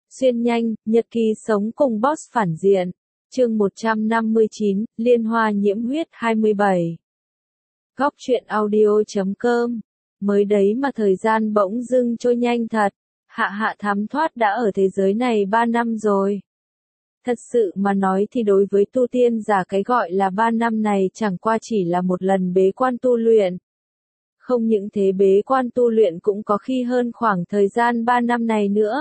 Xuyên nhanh, nhật ký sống cùng boss phản diện. Chương 159, Liên Hoa nhiễm huyết 27. Góc truyện audio.com. Mới đấy mà thời gian bỗng dưng trôi nhanh thật. Hạ thám thoát đã ở thế giới này 3 năm rồi. Thật sự mà nói thì đối với tu tiên giả cái gọi là 3 năm này chẳng qua chỉ là một lần bế quan tu luyện. Không những thế bế quan tu luyện cũng có khi hơn khoảng thời gian 3 năm này nữa.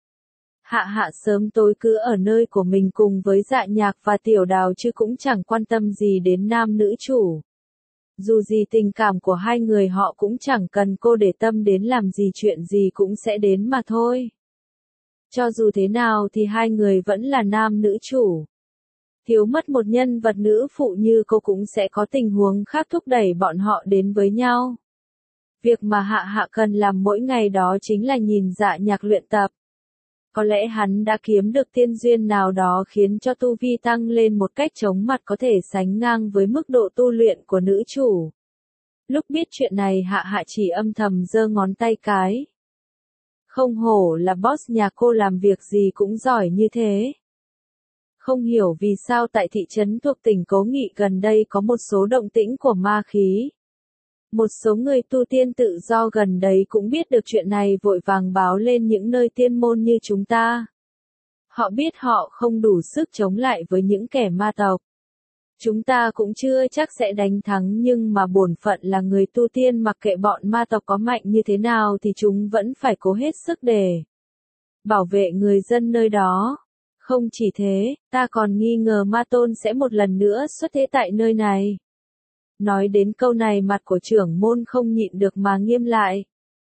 Hạ sớm tối cứ ở nơi của mình cùng với Dạ Nhạc và Tiểu Đào chứ cũng chẳng quan tâm gì đến nam nữ chủ. Dù gì tình cảm của hai người họ cũng chẳng cần cô để tâm đến, làm gì chuyện gì cũng sẽ đến mà thôi. Cho dù thế nào thì hai người vẫn là nam nữ chủ. Thiếu mất một nhân vật nữ phụ như cô cũng sẽ có tình huống khác thúc đẩy bọn họ đến với nhau. Việc mà Hạ cần làm mỗi ngày đó chính là nhìn Dạ Nhạc luyện tập. Có lẽ hắn đã kiếm được tiên duyên nào đó khiến cho tu vi tăng lên một cách chóng mặt, có thể sánh ngang với mức độ tu luyện của nữ chủ. Lúc biết chuyện này Hạ chỉ âm thầm giơ ngón tay cái. Không hổ là boss nhà cô, làm việc gì cũng giỏi như thế. Không hiểu vì sao tại thị trấn thuộc tỉnh Cố Nghị gần đây có một số động tĩnh của ma khí. Một số người tu tiên tự do gần đấy cũng biết được chuyện này, vội vàng báo lên những nơi tiên môn như chúng ta. Họ biết họ không đủ sức chống lại với những kẻ ma tộc. Chúng ta cũng chưa chắc sẽ đánh thắng, nhưng mà bổn phận là người tu tiên, mặc kệ bọn ma tộc có mạnh như thế nào thì chúng vẫn phải cố hết sức để bảo vệ người dân nơi đó. Không chỉ thế, ta còn nghi ngờ Ma Tôn sẽ một lần nữa xuất thế tại nơi này. Nói đến câu này mặt của trưởng môn không nhịn được mà nghiêm lại.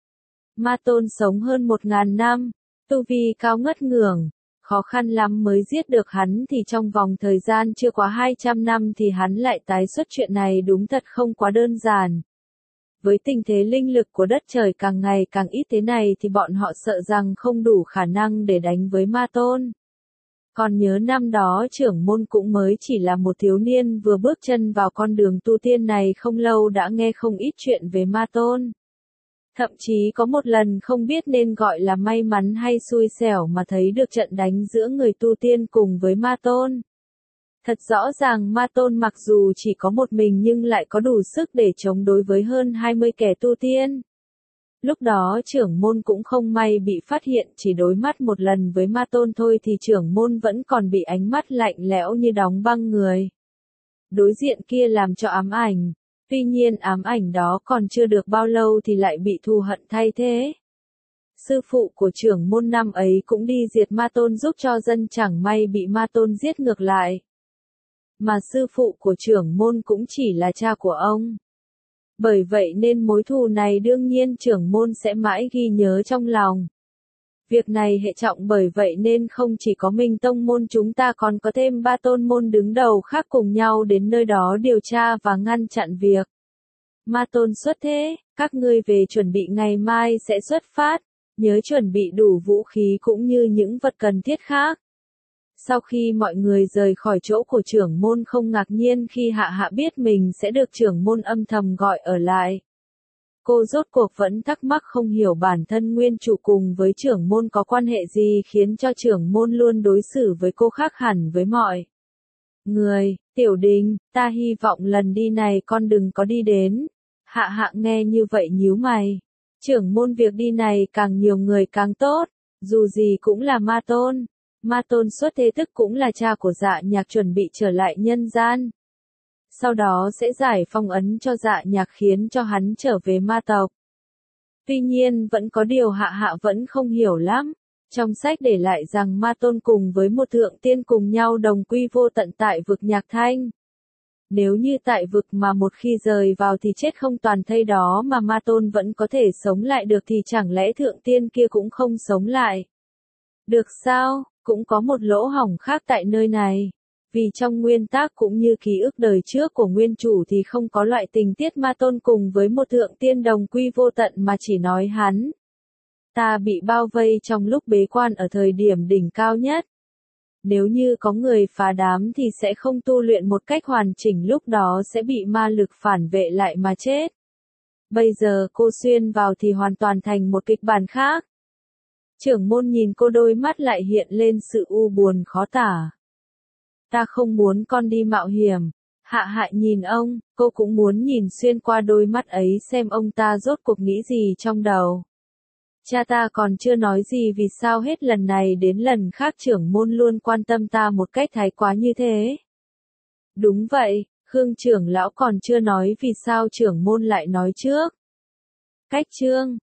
Ma Tôn sống hơn 1000 năm, tu vi cao ngất ngưởng, khó khăn lắm mới giết được hắn, thì trong vòng thời gian chưa quá 200 năm thì hắn lại tái xuất, chuyện này đúng thật không quá đơn giản. Với tình thế linh lực của đất trời càng ngày càng ít thế này thì bọn họ sợ rằng không đủ khả năng để đánh với Ma Tôn. Còn nhớ năm đó trưởng môn cũng mới chỉ là một thiếu niên vừa bước chân vào con đường tu tiên này không lâu đã nghe không ít chuyện về Ma Tôn. Thậm chí có một lần không biết nên gọi là may mắn hay xui xẻo mà thấy được trận đánh giữa người tu tiên cùng với Ma Tôn. Thật rõ ràng Ma Tôn mặc dù chỉ có một mình nhưng lại có đủ sức để chống đối với hơn 20 kẻ tu tiên. Lúc đó trưởng môn cũng không may bị phát hiện, chỉ đối mắt một lần với Ma Tôn thôi thì trưởng môn vẫn còn bị ánh mắt lạnh lẽo như đóng băng người. Đối diện kia làm cho ám ảnh. Tuy nhiên ám ảnh đó còn chưa được bao lâu thì lại bị thù hận thay thế. Sư phụ của trưởng môn năm ấy cũng đi diệt Ma Tôn giúp cho dân, chẳng may bị Ma Tôn giết ngược lại. Mà sư phụ của trưởng môn cũng chỉ là cha của ông. Bởi vậy nên mối thù này đương nhiên trưởng môn sẽ mãi ghi nhớ trong lòng. Việc này hệ trọng, bởi vậy nên không chỉ có mình tông môn chúng ta còn có thêm 3 tôn môn đứng đầu khác cùng nhau đến nơi đó điều tra và ngăn chặn việc Ma Tôn xuất thế. Các ngươi về chuẩn bị, ngày mai sẽ xuất phát, nhớ chuẩn bị đủ vũ khí cũng như những vật cần thiết khác. Sau khi mọi người rời khỏi chỗ của trưởng môn không ngạc nhiên khi Hạ biết mình sẽ được trưởng môn âm thầm gọi ở lại. Cô rốt cuộc vẫn thắc mắc không hiểu bản thân nguyên chủ cùng với trưởng môn có quan hệ gì khiến cho trưởng môn luôn đối xử với cô khác hẳn với mọi người. Tiểu Đình, ta hy vọng lần đi này con đừng có đi đến. Hạ nghe như vậy nhíu mày. Trưởng môn, việc đi này càng nhiều người càng tốt, dù gì cũng là Ma Tôn. Ma Tôn xuất thế tức cũng là cha của Dạ Nhạc, chuẩn bị trở lại nhân gian. Sau đó sẽ giải phong ấn cho Dạ Nhạc khiến cho hắn trở về ma tộc. Tuy nhiên vẫn có điều Hạ vẫn không hiểu lắm. Trong sách để lại rằng Ma Tôn cùng với một thượng tiên cùng nhau đồng quy vô tận tại vực Nhạc Thanh. Nếu như tại vực mà một khi rời vào thì chết không toàn thây đó mà Ma Tôn vẫn có thể sống lại được thì chẳng lẽ thượng tiên kia cũng không sống lại được sao? Cũng có một lỗ hổng khác tại nơi này. Vì trong nguyên tác cũng như ký ức đời trước của nguyên chủ thì không có loại tình tiết Ma Tôn cùng với một thượng tiên đồng quy vô tận, mà chỉ nói hắn ta bị bao vây trong lúc bế quan ở thời điểm đỉnh cao nhất. Nếu như có người phá đám thì sẽ không tu luyện một cách hoàn chỉnh, lúc đó sẽ bị ma lực phản vệ lại mà chết. Bây giờ cô xuyên vào thì hoàn toàn thành một kịch bản khác. Trưởng môn nhìn cô, đôi mắt lại hiện lên sự u buồn khó tả. Ta không muốn con đi mạo hiểm. Hạ Hại nhìn ông, cô cũng muốn nhìn xuyên qua đôi mắt ấy xem ông ta rốt cuộc nghĩ gì trong đầu. Cha ta còn chưa nói gì vì sao hết lần này đến lần khác trưởng môn luôn quan tâm ta một cách thái quá như thế. Đúng vậy, Khương trưởng lão còn chưa nói vì sao trưởng môn lại nói trước. Cách chương